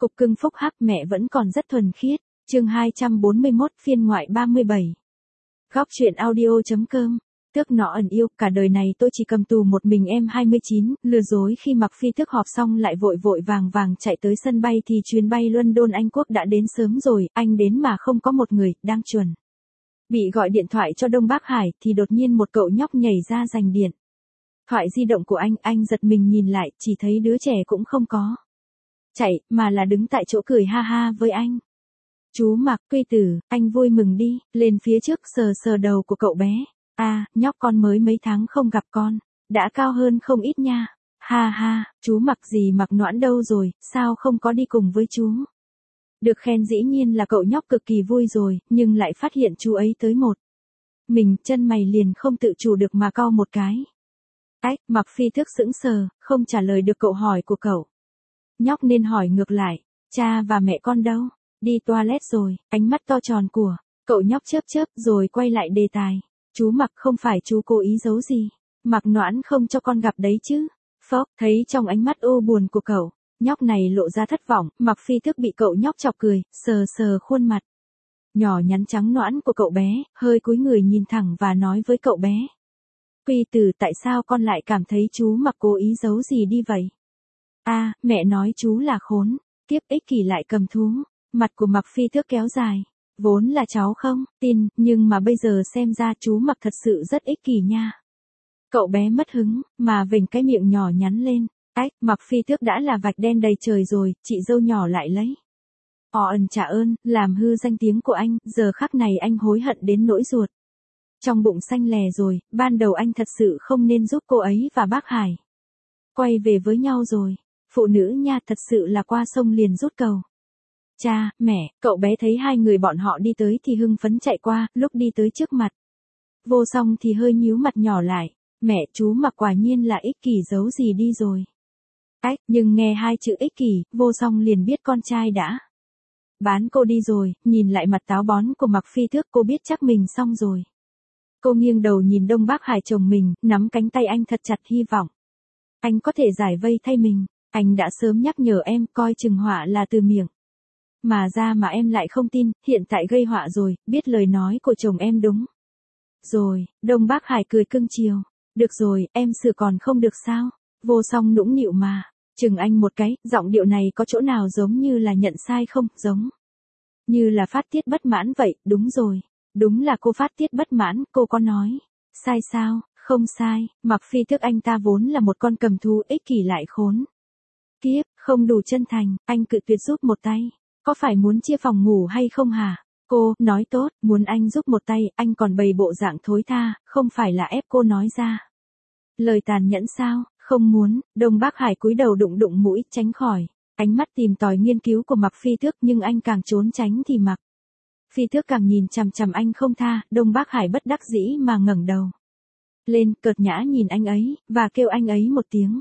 Cục cưng phúc hắc mẹ vẫn còn rất thuần khiết. Chương 241 phiên ngoại 37. Góc truyện audio.com. Tước nó ẩn yêu, cả đời này tôi chỉ cầm tù một mình em 29, lừa dối khi Mạc Phi Tước họp xong lại vội vội vàng vàng chạy tới sân bay thì chuyến bay London Anh Quốc đã đến sớm rồi, anh đến mà không có một người, đang chuẩn bị gọi điện thoại cho Đông Bắc Hải thì đột nhiên một cậu nhóc nhảy ra giành điện thoại di động của anh giật mình nhìn lại, chỉ thấy đứa trẻ cũng không có chạy, mà là đứng tại chỗ cười ha ha với anh. Chú Mạc, Quy Tử, anh vui mừng đi, lên phía trước sờ sờ đầu của cậu bé. Nhóc con mới mấy tháng không gặp con, đã cao hơn không ít nha. Ha ha, chú Mạc gì Mạc Noãn đâu rồi, sao không có đi cùng với chú? Được khen dĩ nhiên là cậu nhóc cực kỳ vui rồi, nhưng lại phát hiện chú ấy tới một mình, chân mày liền không tự chủ được mà cau một cái. Mạc Phi Tước sững sờ, không trả lời được cậu hỏi của cậu. Nhóc nên hỏi ngược lại, cha và mẹ con đâu? Đi toilet rồi, ánh mắt to tròn của cậu nhóc chớp rồi quay lại đề tài. Chú Mạc, không phải chú cố ý giấu gì. Mạc Noãn không cho con gặp đấy chứ. Phốc, thấy trong ánh mắt u buồn của cậu nhóc này lộ ra thất vọng, Mạc Phi Tước bị cậu nhóc chọc cười, sờ sờ khuôn mặt nhỏ nhắn trắng nõn của cậu bé, hơi cúi người nhìn thẳng và nói với cậu bé. Quy Tử, tại sao con lại cảm thấy chú Mạc cố ý giấu gì đi vậy? Mẹ nói chú là khốn, kiếp ích kỷ lại cầm thú. Mặt của Mạc Phi Tước kéo dài. Vốn là cháu không tin, nhưng mà bây giờ xem ra chú Mạc thật sự rất ích kỷ nha. Cậu bé mất hứng, mà vểnh cái miệng nhỏ nhắn lên. Mạc Phi Tước đã là vạch đen đầy trời rồi, chị dâu nhỏ lại lấy trả ơn, làm hư danh tiếng của anh, giờ khắc này anh hối hận đến nỗi ruột trong bụng xanh lè rồi, ban đầu anh thật sự không nên giúp cô ấy và bác Hải quay về với nhau rồi. Phụ nữ nha, thật sự là qua sông liền rút cầu. Cha, mẹ, cậu bé thấy hai người bọn họ đi tới thì hưng phấn chạy qua, lúc đi tới trước mặt Vô Song thì hơi nhíu mặt nhỏ lại. Mẹ, chú Mạc quả nhiên là ích kỷ giấu gì đi rồi. Nhưng nghe hai chữ ích kỷ, Vô Song liền biết con trai đã bán cô đi rồi, nhìn lại mặt táo bón của Mạc Phi Tước cô biết chắc mình xong rồi. Cô nghiêng đầu nhìn Đông Bắc Hải chồng mình, nắm cánh tay anh thật chặt hy vọng anh có thể giải vây thay mình. Anh đã sớm nhắc nhở em, coi chừng họa là từ miệng mà ra mà em lại không tin, hiện tại gây họa rồi, biết lời nói của chồng em đúng rồi. Đông Bắc Hải cười cưng chiều. Được rồi, em sửa còn không được sao? Vô Song nũng nịu mà chừng anh một cái, giọng điệu này có chỗ nào giống như là nhận sai không? Giống như là phát tiết bất mãn vậy. Đúng rồi, đúng là cô phát tiết bất mãn. Cô có nói sai sao? Không sai. Mạc Phi Tước anh ta vốn là một con cầm thú ích kỷ lại khốn kiếp, không đủ chân thành. Anh cự tuyệt giúp một tay. Có phải muốn chia phòng ngủ hay không hả? Cô nói tốt, muốn anh giúp một tay, anh còn bày bộ dạng thối tha, không phải là ép cô nói ra lời tàn nhẫn sao? Không muốn. Đông Bắc Hải cúi đầu đụng mũi, tránh khỏi ánh mắt tìm tòi nghiên cứu của Mạc Phi Tước, nhưng anh càng trốn tránh thì Mạc Phi Tước càng nhìn chằm chằm anh không tha. Đông Bắc Hải bất đắc dĩ mà ngẩng đầu lên, cợt nhã nhìn anh ấy và kêu anh ấy một tiếng.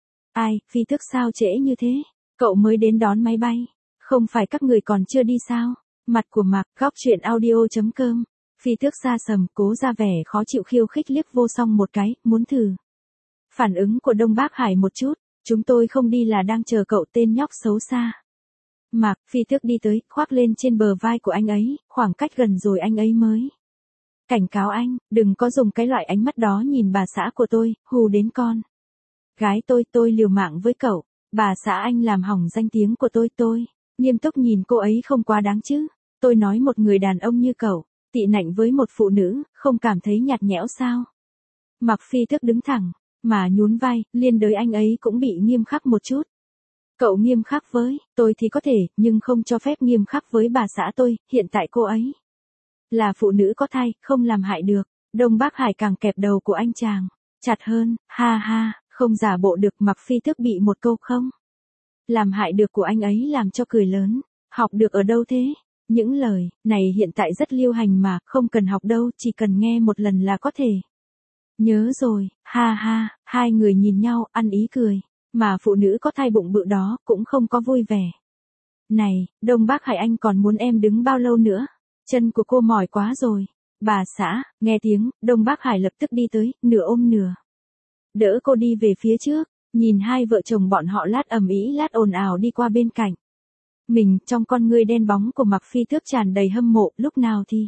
Phi Tước sao trễ như thế? Cậu mới đến đón máy bay. Không phải các người còn chưa đi sao? Mặt của Mạc, góc truyện audio.com. Phi Tước xa sầm, cố ra vẻ khó chịu khiêu khích liếc Vô Song một cái, muốn thử phản ứng của Đông Bắc Hải một chút. Chúng tôi không đi là đang chờ cậu, tên nhóc xấu xa. Mạc, Phi Tước đi tới, khoác lên trên bờ vai của anh ấy, khoảng cách gần rồi anh ấy mới cảnh cáo anh, đừng có dùng cái loại ánh mắt đó nhìn bà xã của tôi, hù đến con gái tôi liều mạng với cậu. Bà xã anh làm hỏng danh tiếng của tôi nghiêm túc nhìn cô ấy không quá đáng chứ. Tôi nói một người đàn ông như cậu tị nạnh với một phụ nữ, không cảm thấy nhạt nhẽo sao? Mạc Phi Tước đứng thẳng mà nhún vai, liên đới anh ấy cũng bị nghiêm khắc một chút. Cậu nghiêm khắc với tôi thì có thể, nhưng không cho phép nghiêm khắc với bà xã tôi. Hiện tại cô ấy là phụ nữ có thai, không làm hại được. Đông Bắc Hải càng kẹp đầu của anh chàng chặt hơn. Ha ha, không giả bộ được. Mạc Phi Tước bị một câu không làm hại được của anh ấy làm cho cười lớn. Học được ở đâu thế? Những lời này hiện tại rất lưu hành mà, không cần học đâu, chỉ cần nghe một lần là có thể nhớ rồi. Ha ha, hai người nhìn nhau, ăn ý cười. Mà phụ nữ có thai bụng bự đó cũng không có vui vẻ. Này, Đông Bắc Hải, anh còn muốn em đứng bao lâu nữa? Chân của cô mỏi quá rồi. Bà xã, nghe tiếng, Đông Bắc Hải lập tức đi tới, nửa ôm nửa đỡ cô đi về phía trước. Nhìn hai vợ chồng bọn họ lát ầm ĩ lát ồn ào đi qua bên cạnh Mình, trong con ngươi đen bóng của Mạc Phi Tước tràn đầy hâm mộ, lúc nào thì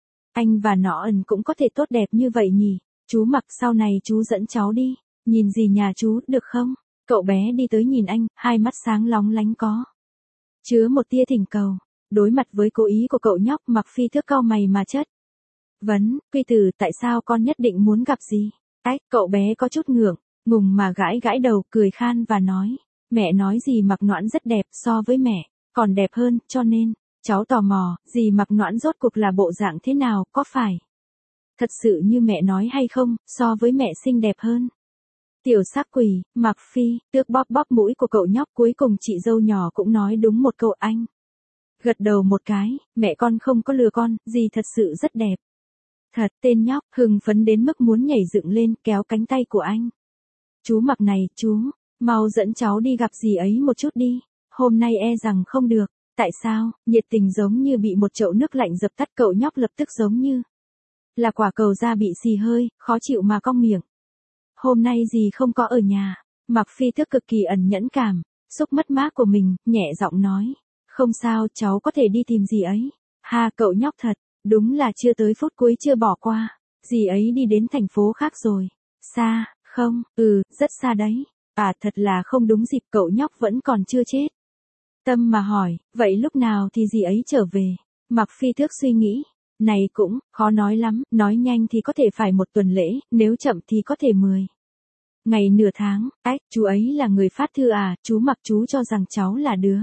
anh và nó ẩn cũng có thể tốt đẹp như vậy nhỉ. Chú Mạc, sau này chú dẫn cháu đi, nhìn gì nhà chú, được không? Cậu bé đi tới nhìn anh, hai mắt sáng lóng lánh có chứa một tia thỉnh cầu. Đối mặt với cố ý của cậu nhóc, Mạc Phi Tước cau mày mà chất vấn, Quy Tử, tại sao con nhất định muốn gặp gì? Cậu bé có chút ngượng, ngùng mà gãi gãi đầu, cười khan và nói, mẹ nói dì Mạc Noãn rất đẹp, so với mẹ còn đẹp hơn, cho nên cháu tò mò, dì Mạc Noãn rốt cuộc là bộ dạng thế nào, có phải thật sự như mẹ nói hay không, so với mẹ xinh đẹp hơn? Tiểu sắc quỷ, Mạc Phi Tước bóp bóp mũi của cậu nhóc, cuối cùng chị dâu nhỏ cũng nói đúng một câu. Anh gật đầu một cái, mẹ con không có lừa con, dì thật sự rất đẹp. Thật, tên nhóc hưng phấn đến mức muốn nhảy dựng lên, kéo cánh tay của anh. Chú Mạc này, chú, mau dẫn cháu đi gặp dì ấy một chút đi, hôm nay e rằng không được. Tại sao? Nhiệt tình giống như bị một chậu nước lạnh dập tắt, cậu nhóc lập tức giống như là quả cầu da bị xì hơi, khó chịu mà cong miệng. Hôm nay dì không có ở nhà. Mạc Phi Tước cực kỳ ẩn nhẫn cảm xúc mất mát của mình, nhẹ giọng nói, không sao, cháu có thể đi tìm dì ấy. Ha, cậu nhóc thật, đúng là chưa tới phút cuối chưa bỏ qua. Dì ấy đi đến thành phố khác rồi. Xa, không, rất xa đấy. À, thật là không đúng dịp, cậu nhóc vẫn còn chưa chết tâm mà hỏi, vậy lúc nào thì dì ấy trở về? Mạc Phi Tước suy nghĩ, này cũng khó nói lắm, nói nhanh thì có thể phải 1 tuần lễ, nếu chậm thì có thể 10 ngày nửa tháng. Chú ấy là người phát thư à? Chú Mạc, chú cho rằng cháu là đứa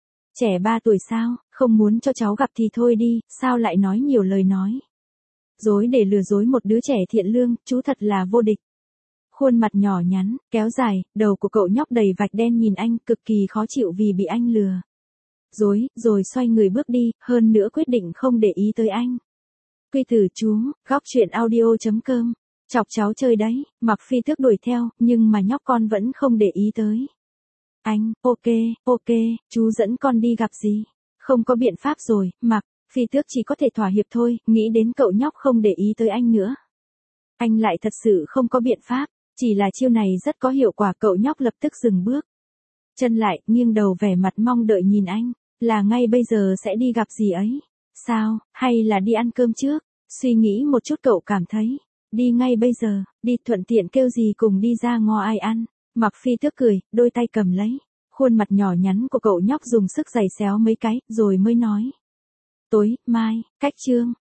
trẻ 3 tuổi sao? Không muốn cho cháu gặp thì thôi đi, sao lại nói nhiều lời nói dối để lừa dối một đứa trẻ thiện lương, chú thật là vô địch. Khuôn mặt nhỏ nhắn, kéo dài, đầu của cậu nhóc đầy vạch đen nhìn anh, cực kỳ khó chịu vì bị anh lừa dối, rồi xoay người bước đi, hơn nữa quyết định không để ý tới anh. Quy Tử chú, góc chuyện audio.com, chọc cháu chơi đấy. Mạc Phi Tước đuổi theo, nhưng mà nhóc con vẫn không để ý tới anh. Ok, chú dẫn con đi gặp gì? Không có biện pháp rồi, Mạc Phi Tước chỉ có thể thỏa hiệp thôi, nghĩ đến cậu nhóc không để ý tới anh nữa. Anh lại thật sự không có biện pháp, chỉ là chiêu này rất có hiệu quả, cậu nhóc lập tức dừng bước chân lại, nghiêng đầu vẻ mặt mong đợi nhìn anh, là ngay bây giờ sẽ đi gặp dì ấy? Sao, hay là đi ăn cơm trước? Suy nghĩ một chút cậu cảm thấy, đi ngay bây giờ, đi thuận tiện kêu dì cùng đi ra ngo ai ăn. Mạc Phi Tước cười, đôi tay cầm lấy khuôn mặt nhỏ nhắn của cậu nhóc, dùng sức giày xéo mấy cái, rồi mới nói, tối mai, cách chương.